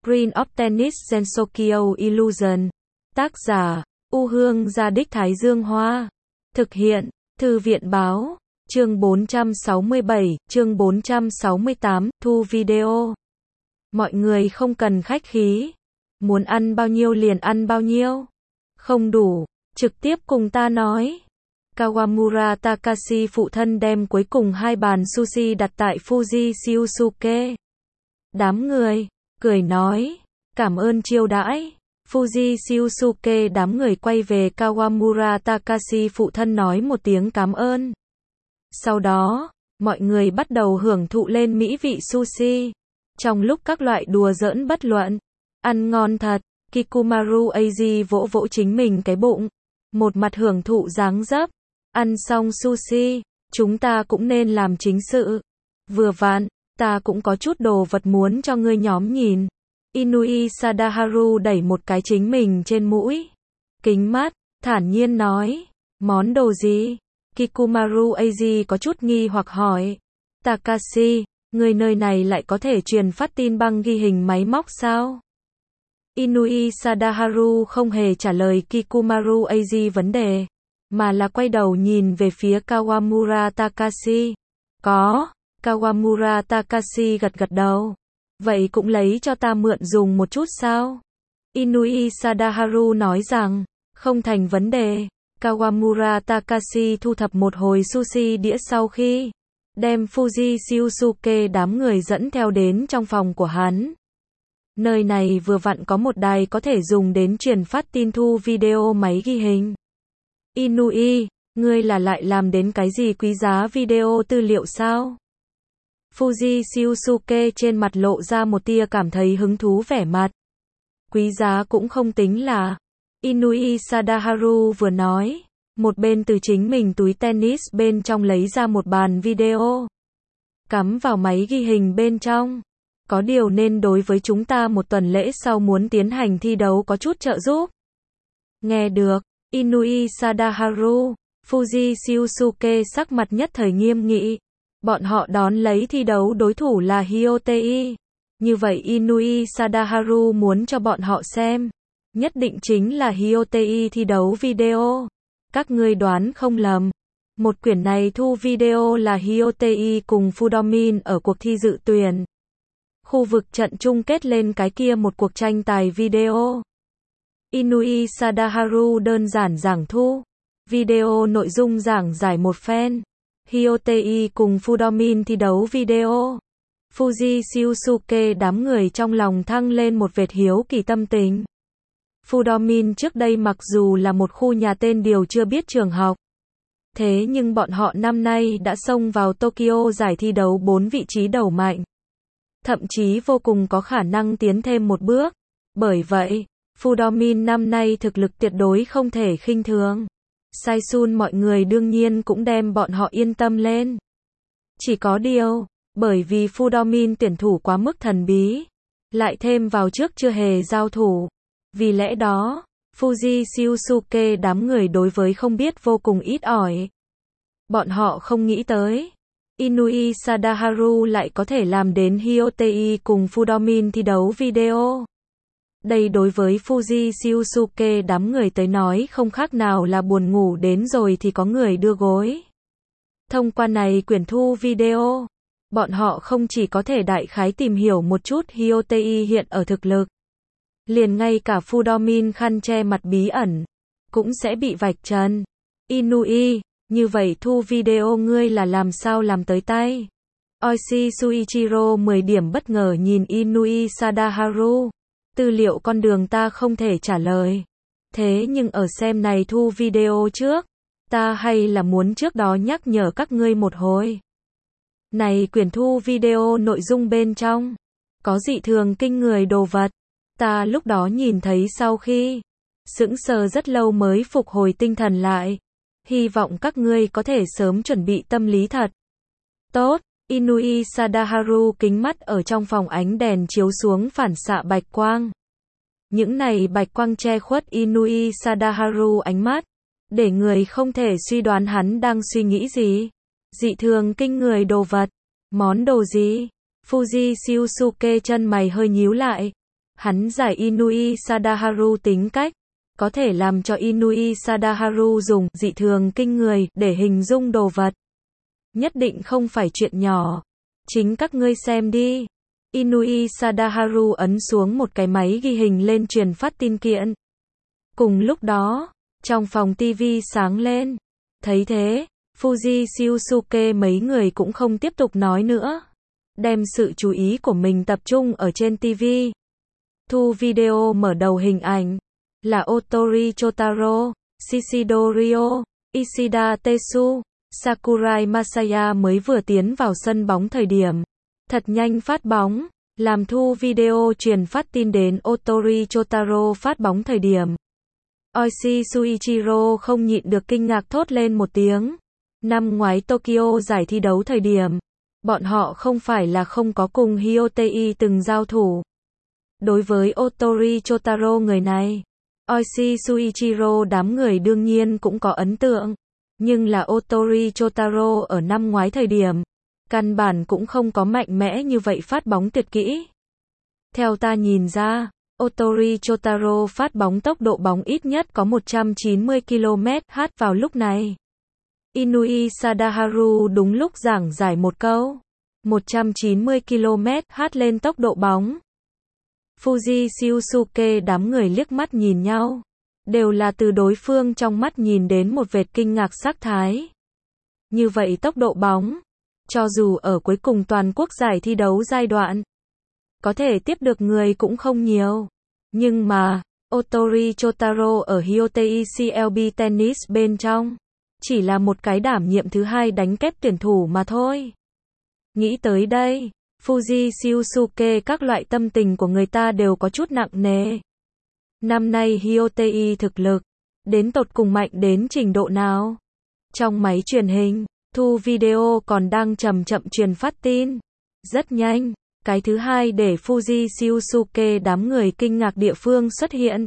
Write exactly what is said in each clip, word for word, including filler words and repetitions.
Screen of Tennis Gensokyo Illusion. Tác giả, U Hương Gia Đích Thái Dương Hoa. Thực hiện, Thư viện Báo. Chương bốn trăm sáu mươi bảy, chương bốn trăm sáu mươi tám, thu video. Mọi người không cần khách khí. Muốn ăn bao nhiêu liền ăn bao nhiêu. Không đủ, trực tiếp cùng ta nói. Kawamura Takashi phụ thân đem cuối cùng hai bàn sushi đặt tại Fuji Shiosuke. Đám người, cười nói, cảm ơn chiêu đãi. Fuji Shiosuke đám người quay về Kawamura Takashi phụ thân nói một tiếng cảm ơn. Sau đó, mọi người bắt đầu hưởng thụ lên mỹ vị sushi. Trong lúc các loại đùa giỡn bất luận, ăn ngon thật, Kikumaru Eiji vỗ vỗ chính mình cái bụng. Một mặt hưởng thụ dáng dấp. Ăn xong sushi, chúng ta cũng nên làm chính sự. Vừa vặn, ta cũng có chút đồ vật muốn cho ngươi nhóm nhìn. Inui Sadaharu đẩy một cái chính mình trên mũi kính mắt, thản nhiên nói, món đồ gì? Kikumaru Eiji có chút nghi hoặc hỏi. Takashi, người nơi này lại có thể truyền phát tin băng ghi hình máy móc sao? Inui Sadaharu không hề trả lời Kikumaru Eiji vấn đề, mà là quay đầu nhìn về phía Kawamura Takashi. Có, Kawamura Takashi gật gật đầu. Vậy cũng lấy cho ta mượn dùng một chút sao? Inui Sadaharu nói rằng, không thành vấn đề. Kawamura Takashi thu thập một hồi sushi đĩa sau khi đem Fuji Shiosuke đám người dẫn theo đến trong phòng của hắn. Nơi này vừa vặn có một đài có thể dùng đến truyền phát tin thu video máy ghi hình. Inui, ngươi là lại làm đến cái gì quý giá video tư liệu sao? Fuji Shiosuke trên mặt lộ ra một tia cảm thấy hứng thú vẻ mặt. Quý giá cũng không tính là. Inui Sadaharu vừa nói, một bên từ chính mình túi tennis bên trong lấy ra một bàn video. Cắm vào máy ghi hình bên trong. Có điều nên đối với chúng ta một tuần lễ sau muốn tiến hành thi đấu có chút trợ giúp. Nghe được, Inui Sadaharu, Fuji Shiosuke sắc mặt nhất thời nghiêm nghị. Bọn họ đón lấy thi đấu đối thủ là Hyotei. Như vậy Inui Sadaharu muốn cho bọn họ xem. Nhất định chính là Hyotei thi đấu video. Các ngươi đoán không lầm. Một quyển này thu video là Hyotei cùng Fudomin ở cuộc thi dự tuyển. Khu vực trận chung kết lên cái kia một cuộc tranh tài video. Inui Sadaharu đơn giản giảng thu. Video nội dung giảng giải một phen. Hyotei cùng Fudomin thi đấu video. Fuji Shiosuke đám người trong lòng thăng lên một vệt hiếu kỳ tâm tình. Fudomin trước đây mặc dù là một khu nhà tên điều chưa biết trường học. Thế nhưng bọn họ năm nay đã xông vào Tokyo giải thi đấu bốn vị trí đầu mạnh. Thậm chí vô cùng có khả năng tiến thêm một bước. Bởi vậy, Fudomin năm nay thực lực tuyệt đối không thể khinh thường. Saisun mọi người đương nhiên cũng đem bọn họ yên tâm lên. Chỉ có điều, bởi vì Fudomin tuyển thủ quá mức thần bí, lại thêm vào trước chưa hề giao thủ. Vì lẽ đó, Fuji Shiosuke đám người đối với không biết vô cùng ít ỏi. Bọn họ không nghĩ tới, Inui Sadaharu lại có thể làm đến Hyotei cùng Fudomin thi đấu video. Đây đối với Fuji Shiosuke đám người tới nói không khác nào là buồn ngủ đến rồi thì có người đưa gối. Thông qua này quyển thu video, bọn họ không chỉ có thể đại khái tìm hiểu một chút Hyotei hiện ở thực lực. Liền ngay cả Fudomin khăn che mặt bí ẩn, cũng sẽ bị vạch trần. Inui, như vậy thu video ngươi là làm sao làm tới tay? Oishi Suichiro mười điểm bất ngờ nhìn Inui Sadaharu. Tư liệu con đường ta không thể trả lời. Thế nhưng ở xem này thu video trước, ta hay là muốn trước đó nhắc nhở các ngươi một hồi. Này quyển thu video nội dung bên trong, có dị thường kinh người đồ vật. Ta lúc đó nhìn thấy sau khi sững sờ rất lâu mới phục hồi tinh thần lại. Hy vọng các ngươi có thể sớm chuẩn bị tâm lý thật. Tốt, Inui Sadaharu kính mắt ở trong phòng ánh đèn chiếu xuống phản xạ bạch quang. Những này bạch quang che khuất Inui Sadaharu ánh mắt, để người không thể suy đoán hắn đang suy nghĩ gì. Dị thường kinh người đồ vật. Món đồ gì? Fuji Shiosuke chân mày hơi nhíu lại. Hắn giải Inui Sadaharu tính cách, có thể làm cho Inui Sadaharu dùng dị thường kinh người để hình dung đồ vật. Nhất định không phải chuyện nhỏ. Chính các ngươi xem đi. Inui Sadaharu ấn xuống một cái máy ghi hình lên truyền phát tin kiện. Cùng lúc đó, trong phòng tivi sáng lên. Thấy thế, Fuji Shiosuke mấy người cũng không tiếp tục nói nữa. Đem sự chú ý của mình tập trung ở trên tivi. Thu video mở đầu hình ảnh. Là Otori Chotaro, Shishido Ryo, Ishida Tetsu, Sakurai Masaya mới vừa tiến vào sân bóng thời điểm. Thật nhanh phát bóng. Làm thu video truyền phát tin đến Otori Chotaro phát bóng thời điểm. Oishi Suichiro không nhịn được kinh ngạc thốt lên một tiếng. Năm ngoái Tokyo giải thi đấu thời điểm, bọn họ không phải là không có cùng Hyotei từng giao thủ. Đối với Otori Chotaro người này, Oishi Suichiro đám người đương nhiên cũng có ấn tượng. Nhưng là Otori Chotaro ở năm ngoái thời điểm, căn bản cũng không có mạnh mẽ như vậy phát bóng tuyệt kỹ. Theo ta nhìn ra, Otori Chotaro phát bóng tốc độ bóng ít nhất có một trăm chín mươi ki lô mét h vào lúc này. Inui Sadaharu đúng lúc giảng giải một câu. một trăm chín mươi ki lô mét h lên tốc độ bóng. Fuji Shiosuke đám người liếc mắt nhìn nhau. Đều là từ đối phương trong mắt nhìn đến một vệt kinh ngạc sắc thái. Như vậy tốc độ bóng, cho dù ở cuối cùng toàn quốc giải thi đấu giai đoạn, có thể tiếp được người cũng không nhiều. Nhưng mà, Otori Chotaro ở Hyotei xê lờ bê Tennis bên trong, chỉ là một cái đảm nhiệm thứ hai đánh kép tuyển thủ mà thôi. Nghĩ tới đây, Fuji Shiosuke các loại tâm tình của người ta đều có chút nặng nề. Năm nay Hyotei thực lực, đến tột cùng mạnh đến trình độ nào? Trong máy truyền hình, thu video còn đang chậm chậm truyền phát tin. Rất nhanh, cái thứ hai để Fuji Shiosuke đám người kinh ngạc địa phương xuất hiện.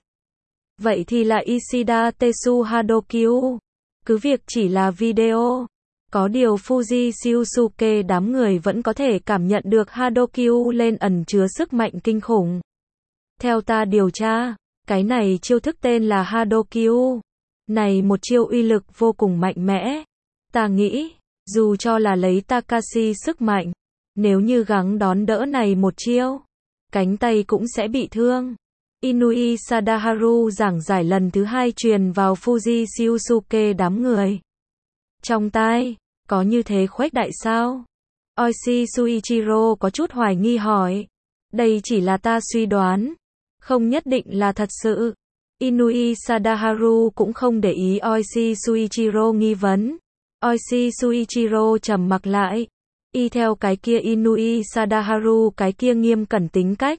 Vậy thì là Ishida Tetsu Hadokyu. Cứ việc chỉ là video, có điều Fuji Shiosuke đám người vẫn có thể cảm nhận được Hadokyu lên ẩn chứa sức mạnh kinh khủng. Theo ta điều tra, cái này chiêu thức tên là Hadokyu. Này một chiêu uy lực vô cùng mạnh mẽ. Ta nghĩ, dù cho là lấy Takashi sức mạnh, nếu như gắng đón đỡ này một chiêu, cánh tay cũng sẽ bị thương. Inui Sadaharu giảng giải lần thứ hai truyền vào Fuji Shiosuke đám người. Trong tai, có như thế khuếch đại sao? Oishi Suichiro có chút hoài nghi hỏi. Đây chỉ là ta suy đoán, không nhất định là thật sự. Inui Sadaharu cũng không để ý Oishi Suichiro nghi vấn. Oishi Suichiro trầm mặc lại. Y theo cái kia Inui Sadaharu cái kia nghiêm cẩn tính cách.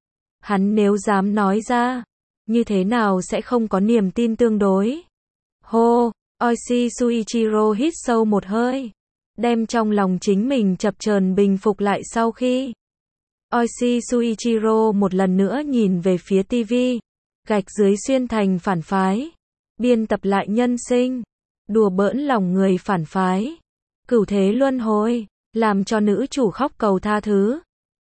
Hắn nếu dám nói ra, như thế nào sẽ không có niềm tin tương đối. Hô, Oishi Suichiro hít sâu một hơi. Đem trong lòng chính mình chập chờn bình phục lại sau khi. Oishi Suichiro một lần nữa nhìn về phía tivi. Gạch dưới xuyên thành phản phái. Biên tập lại nhân sinh. Đùa bỡn lòng người phản phái. Cửu thế luân hồi. Làm cho nữ chủ khóc cầu tha thứ.